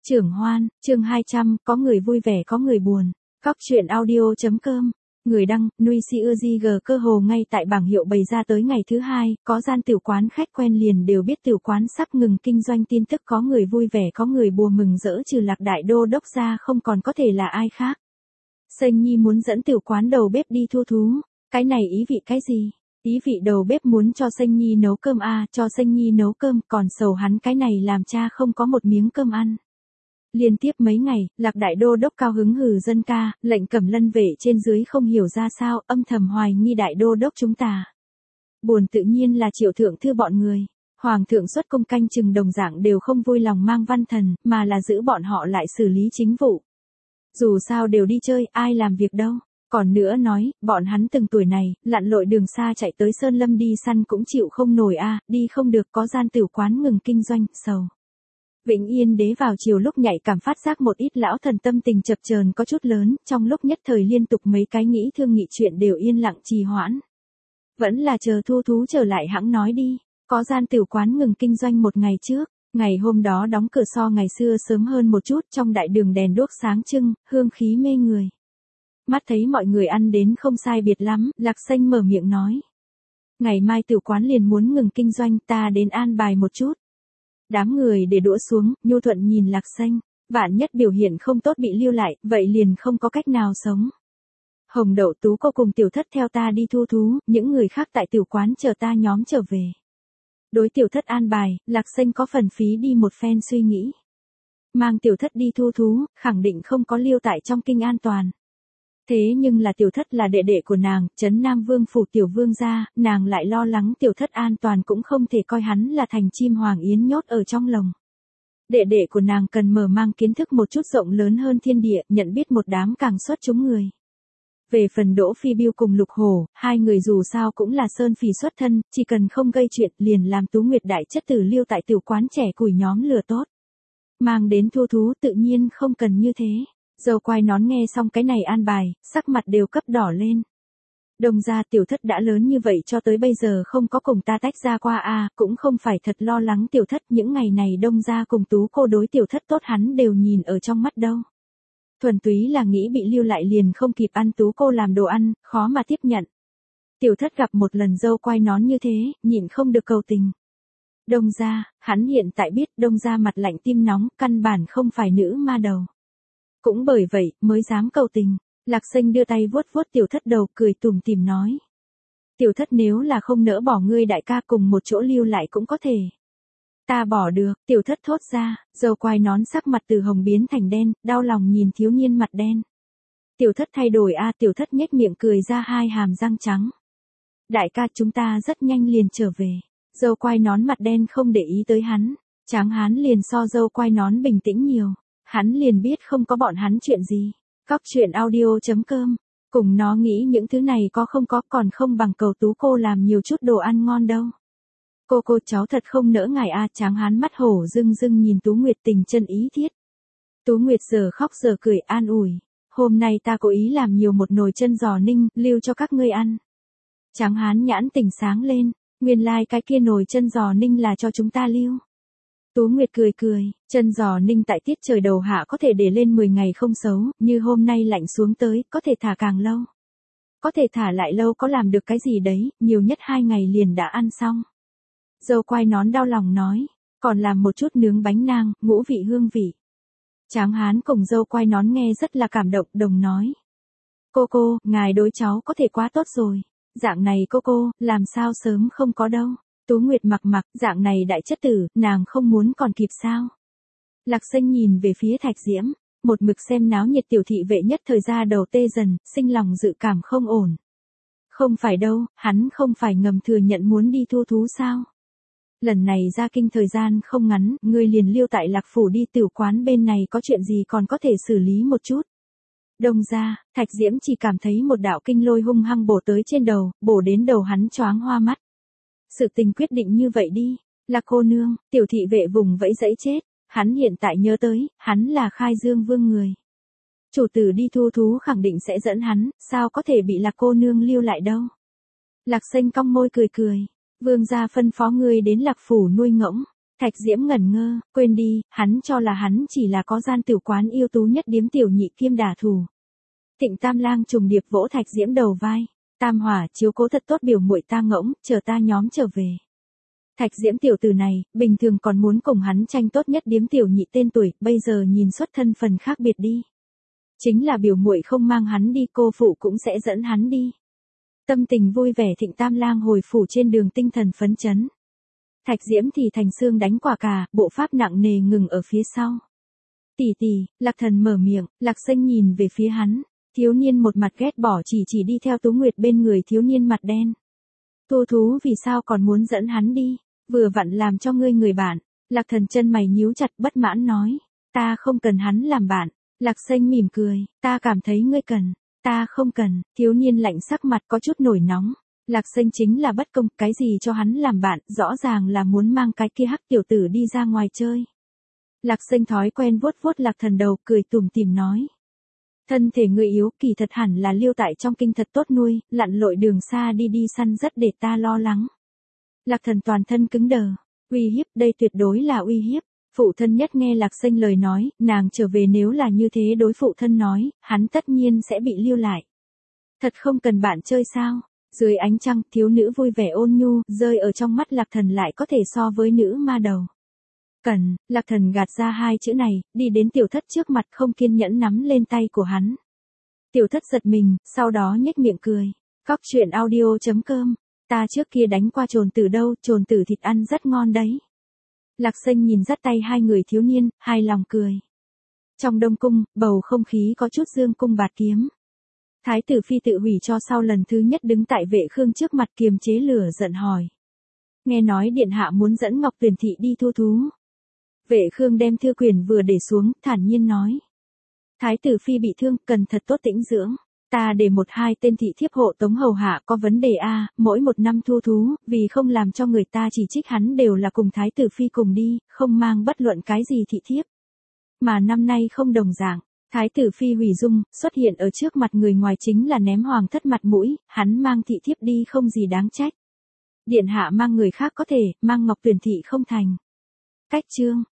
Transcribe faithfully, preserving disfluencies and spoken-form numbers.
Trưởng Hoan, chương hai trăm, có người vui vẻ có người buồn. Cóc truyện audio.com. Người đăng, Nui Siêu G cơ hồ ngay tại bảng hiệu bày ra tới ngày thứ hai, có gian tiểu quán khách quen liền đều biết tiểu quán sắp ngừng kinh doanh tin tức có người vui vẻ có người buồn mừng rỡ trừ Lạc Đại Đô đốc ra không còn có thể là ai khác. Sênh Nhi muốn dẫn tiểu quán đầu bếp đi thu thú, cái này ý vị cái gì? Ý vị đầu bếp muốn cho Sênh Nhi nấu cơm à, cho Sênh Nhi nấu cơm, còn sầu hắn cái này làm cha không có một miếng cơm ăn. Liên tiếp mấy ngày, Lạc Đại Đô đốc cao hứng hừ dân ca, lệnh Cẩm Lân vệ trên dưới không hiểu ra sao, âm thầm hoài nghi Đại Đô đốc chúng ta. Buồn tự nhiên là Triệu thượng thư bọn người. Hoàng thượng xuất công canh chừng đồng dạng đều không vui lòng mang văn thần, mà là giữ bọn họ lại xử lý chính vụ. Dù sao đều đi chơi, ai làm việc đâu. Còn nữa nói, bọn hắn từng tuổi này, lặn lội đường xa chạy tới Sơn Lâm đi săn cũng chịu không nổi a, đi không được có gian tiểu quán ngừng kinh doanh, sầu. Vĩnh Yên đế vào chiều lúc nhạy cảm phát giác một ít lão thần tâm tình chập chờn có chút lớn, trong lúc nhất thời liên tục mấy cái nghĩ thương nghị chuyện đều yên lặng trì hoãn. Vẫn là chờ thu thú trở lại hãng nói đi, có gian tiểu quán ngừng kinh doanh một ngày trước, ngày hôm đó đóng cửa so ngày xưa sớm hơn một chút trong đại đường đèn đuốc sáng trưng, hương khí mê người. Mắt thấy mọi người ăn đến không sai biệt lắm, Lạc Sênh mở miệng nói. Ngày mai tiểu quán liền muốn ngừng kinh doanh ta đến an bài một chút. Đám người để đũa xuống, nhu thuận nhìn Lạc Sênh, vạn nhất biểu hiện không tốt bị lưu lại, vậy liền không có cách nào sống. Hồng Đậu Tú cô cùng tiểu thất theo ta đi thu thú, những người khác tại tiểu quán chờ ta nhóm trở về. Đối tiểu thất an bài, Lạc Sênh có phần phí đi một phen suy nghĩ. Mang tiểu thất đi thu thú, khẳng định không có lưu tại trong kinh an toàn. Thế nhưng là tiểu thất là đệ đệ của nàng, trấn Nam Vương phủ tiểu vương gia, nàng lại lo lắng tiểu thất an toàn cũng không thể coi hắn là thành chim hoàng yến nhốt ở trong lồng. Đệ đệ của nàng cần mở mang kiến thức một chút rộng lớn hơn thiên địa, nhận biết một đám càng xuất chúng người. Về phần Đỗ Phi Biêu cùng Lục Hổ, hai người dù sao cũng là sơn phỉ xuất thân, chỉ cần không gây chuyện liền làm Tú Nguyệt đại chất tử lưu tại tiểu quán trẻ củi nhóm lừa tốt. Mang đến thu thú tự nhiên không cần như thế. Dâu quai nón nghe xong cái này an bài, sắc mặt đều cấp đỏ lên. Đồng gia tiểu thất đã lớn như vậy cho tới bây giờ không có cùng ta tách ra qua a, à, cũng không phải thật lo lắng tiểu thất, những ngày này Đông gia cùng Tú cô đối tiểu thất tốt hắn đều nhìn ở trong mắt đâu. Thuần túy là nghĩ bị lưu lại liền không kịp ăn Tú cô làm đồ ăn, khó mà tiếp nhận. Tiểu thất gặp một lần dâu quai nón như thế, nhịn không được cầu tình. Đông gia, hắn hiện tại biết Đông gia mặt lạnh tim nóng, căn bản không phải nữ ma đầu. Cũng bởi vậy, mới dám cầu tình. Lạc Sênh đưa tay vuốt vuốt tiểu thất đầu cười tủm tỉm nói. Tiểu thất nếu là không nỡ bỏ ngươi đại ca cùng một chỗ lưu lại cũng có thể. Ta bỏ được, tiểu thất thốt ra, dâu quai nón sắc mặt từ hồng biến thành đen, đau lòng nhìn thiếu niên mặt đen. Tiểu thất thay đổi a, tiểu thất nhếch miệng cười ra hai hàm răng trắng. Đại ca chúng ta rất nhanh liền trở về. Dâu quai nón mặt đen không để ý tới hắn, Tráng Hán liền so dâu quai nón bình tĩnh nhiều. Hắn liền biết không có bọn hắn chuyện gì. Cóc truyện audio.com. Cùng nó nghĩ những thứ này có không có còn không bằng cầu Tú cô làm nhiều chút đồ ăn ngon đâu. Cô cô cháu thật không nỡ ngài a, Tráng Hán mắt hổ rưng rưng nhìn Tú Nguyệt tình chân ý thiết. Tú Nguyệt giờ khóc giờ cười an ủi. Hôm nay ta cố ý làm nhiều một nồi chân giò ninh, lưu cho các ngươi ăn. Tráng Hán nhãn tỉnh sáng lên. Nguyên lai like cái kia nồi chân giò ninh là cho chúng ta lưu. Tú Nguyệt cười cười, chân giò ninh tại tiết trời đầu hạ có thể để lên mười ngày không xấu, như hôm nay lạnh xuống tới, có thể thả càng lâu. Có thể thả lại lâu có làm được cái gì đấy, nhiều nhất hai ngày liền đã ăn xong. Dâu quai nón đau lòng nói, còn làm một chút nướng bánh nang, ngũ vị hương vị. Tráng Hán cùng dâu quai nón nghe rất là cảm động, đồng nói. Cô cô, ngài đối cháu có thể quá tốt rồi. Dạng này cô cô, làm sao sớm không có đâu. Tú Nguyệt mặc mặc, dạng này đại chất tử, nàng không muốn còn kịp sao. Lạc Sênh nhìn về phía Thạch Diễm, một mực xem náo nhiệt tiểu thị vệ nhất thời ra đầu tê dần, sinh lòng dự cảm không ổn. Không phải đâu, hắn không phải ngầm thừa nhận muốn đi thu thú sao. Lần này ra kinh thời gian không ngắn, ngươi liền lưu tại Lạc Phủ đi tiểu quán bên này có chuyện gì còn có thể xử lý một chút. Đông ra, Thạch Diễm chỉ cảm thấy một đạo kinh lôi hung hăng bổ tới trên đầu, bổ đến đầu hắn choáng hoa mắt. Sự tình quyết định như vậy đi, Lạc cô nương, tiểu thị vệ vùng vẫy dẫy chết, hắn hiện tại nhớ tới, hắn là Khai Dương Vương người. Chủ tử đi thu thú khẳng định sẽ dẫn hắn, sao có thể bị Lạc cô nương lưu lại đâu. Lạc Sênh cong môi cười cười, vương gia phân phó ngươi đến Lạc Phủ nuôi ngỗng, Thạch Diễm ngẩn ngơ, quên đi, hắn cho là hắn chỉ là có gian tiểu quán yêu tú nhất điếm tiểu nhị kiêm đả thủ. Thịnh Tam Lang trùng điệp vỗ Thạch Diễm đầu vai, Tam Hỏa chiếu cố thật tốt biểu muội ta ngỗng, chờ ta nhóm trở về. Thạch Diễm tiểu tử này, bình thường còn muốn cùng hắn tranh tốt nhất điếm tiểu nhị tên tuổi, bây giờ nhìn xuất thân phần khác biệt đi. Chính là biểu muội không mang hắn đi, cô phụ cũng sẽ dẫn hắn đi. Tâm tình vui vẻ Thịnh Tam Lang hồi phủ trên đường tinh thần phấn chấn. Thạch Diễm thì thành xương đánh quả cà, bộ pháp nặng nề ngừng ở phía sau. Tỷ tỷ, Lạc Thần mở miệng, Lạc Xanh nhìn về phía hắn, thiếu niên một mặt ghét bỏ chỉ chỉ đi theo Tú Nguyệt bên người thiếu niên mặt đen. Thu thú vì sao còn muốn dẫn hắn đi, vừa vặn làm cho ngươi người bạn. Lạc Thần chân mày nhíu chặt bất mãn nói, ta không cần hắn làm bạn. Lạc Xanh mỉm cười, ta cảm thấy ngươi cần, ta không cần. Thiếu niên lạnh sắc mặt có chút nổi nóng. Lạc Xanh chính là bất công, cái gì cho hắn làm bạn, rõ ràng là muốn mang cái kia hắc tiểu tử đi ra ngoài chơi. Lạc Xanh thói quen vuốt vuốt Lạc Thần đầu, cười tủm tỉm nói. Thân thể người yếu, kỳ thật hẳn là lưu tại trong kinh thật tốt nuôi, lặn lội đường xa đi đi săn rất để ta lo lắng. Lạc Thần toàn thân cứng đờ, uy hiếp, đây tuyệt đối là uy hiếp. Phụ thân nhất nghe Lạc Xanh lời nói, nàng trở về nếu là như thế đối phụ thân nói, hắn tất nhiên sẽ bị lưu lại. Thật không cần bạn chơi sao? Dưới ánh trăng, thiếu nữ vui vẻ ôn nhu, rơi ở trong mắt Lạc Thần lại có thể so với nữ ma đầu. Cần, Lạc Thần gạt ra hai chữ này, đi đến tiểu thất trước mặt không kiên nhẫn nắm lên tay của hắn. Tiểu thất giật mình, sau đó nhếch miệng cười. Cóc truyện audio chấm com, ta trước kia đánh qua trồn tử đâu, trồn tử thịt ăn rất ngon đấy. Lạc Xanh nhìn dắt tay hai người thiếu niên, hài lòng cười. Trong đông cung, bầu không khí có chút dương cung bạt kiếm. Thái tử phi tự hủy cho sau lần thứ nhất đứng tại Vệ Khương trước mặt kiềm chế lửa giận hỏi. Nghe nói điện hạ muốn dẫn Ngọc Tuyền thị đi thu thú. Vệ Khương đem thư quyền vừa để xuống, thản nhiên nói. Thái tử phi bị thương, cần thật tốt tĩnh dưỡng. Ta để một hai tên thị thiếp hộ tống hầu hạ có vấn đề a, à, mỗi một năm thu thú, vì không làm cho người ta chỉ trích hắn đều là cùng Thái tử phi cùng đi, không mang bất luận cái gì thị thiếp. Mà năm nay không đồng dạng. Thái tử phi hủy dung, xuất hiện ở trước mặt người ngoài chính là ném hoàng thất mặt mũi, hắn mang thị thiếp đi không gì đáng trách. Điện hạ mang người khác có thể, mang Ngọc Tuyền thị không thành. Cách chương.